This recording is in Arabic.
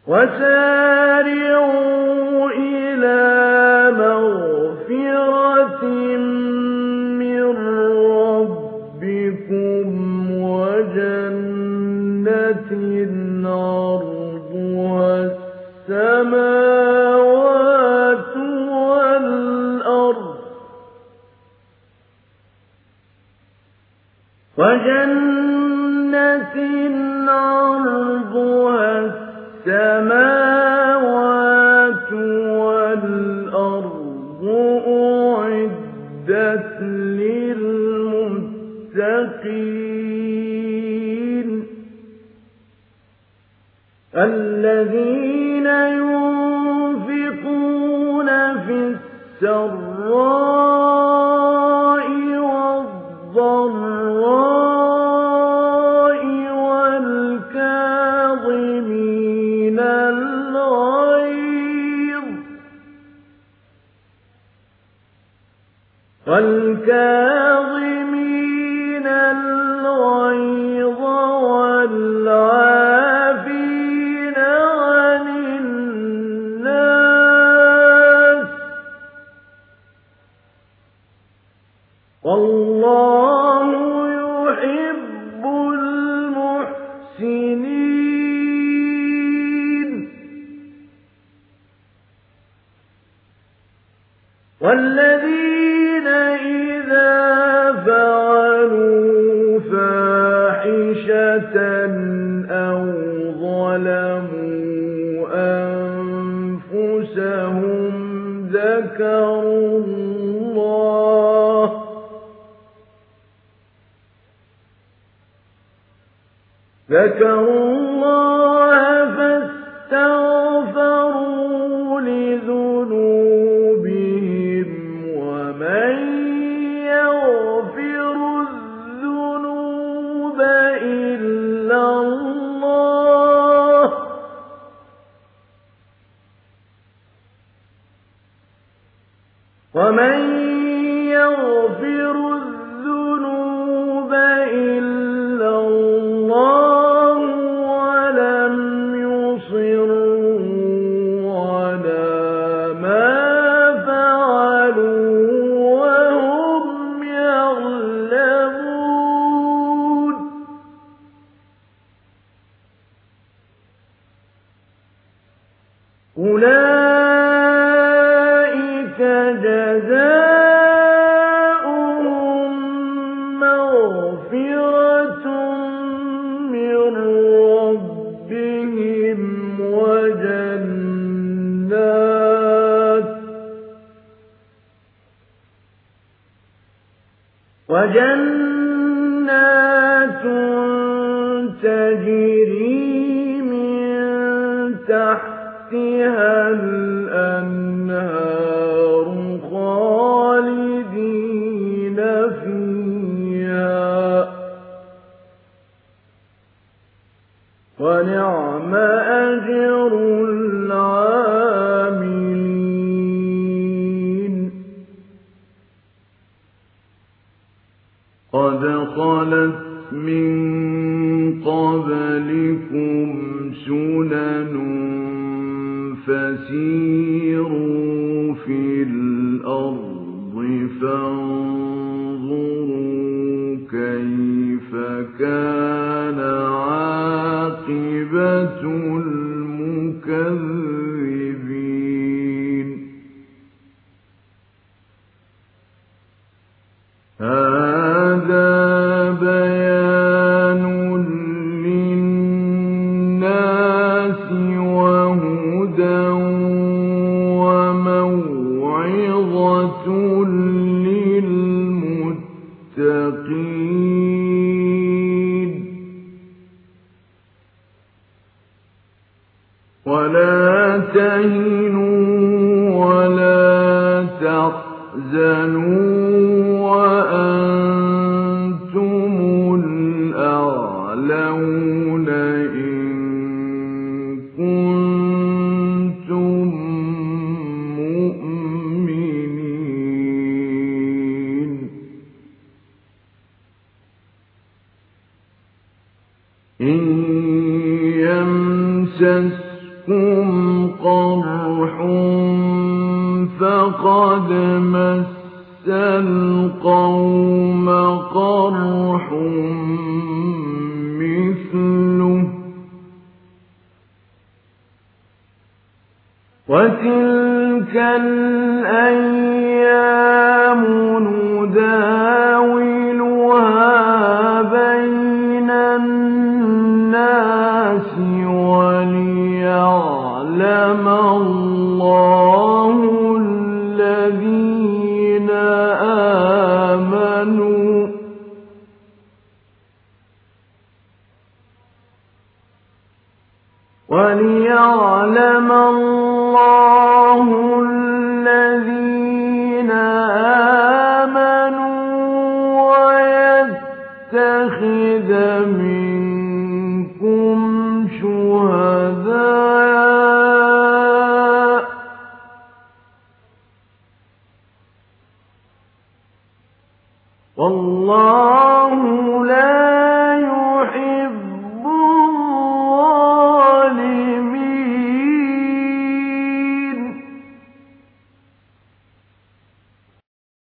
وسارعوا إلى مغفرة من ربكم وجنة عرضها السماوات والأرض أعدت للمتقين الذين ينفقون في السراء والضراء والكاظمين الغيظ والعافين عن الناس والله يحب المحسنين والذين إذا فعلوا فاحشة أو ظلموا أنفسهم ذكروا الله فاستغفروا لذنوبهم ومن يغفر الذنوب إلا الله ولم يصروا على ما فعلوا وهم يعلمون أولئك جزاؤهم مغفرة من ربهم وجنات تجري من تحتها الأنهار خالدين فيها ونعم أجر العاملين قد خلت من قبلكم سنن فسيروا في الأرض فانظروا كيف كان عاقبة المكذبين هذا بيان للناس وهدى وموعظة للمتقين ولا تهنوا ولا تحزنوا وأنتم الأعلون إن كنتم مؤمنين إن يمسسكم قرح فقد مس القوم قرح مثله وتلك الأيام نداولها بين الناس وليعلم الله الذين آمنوا ويتخذ منكم شهداء والله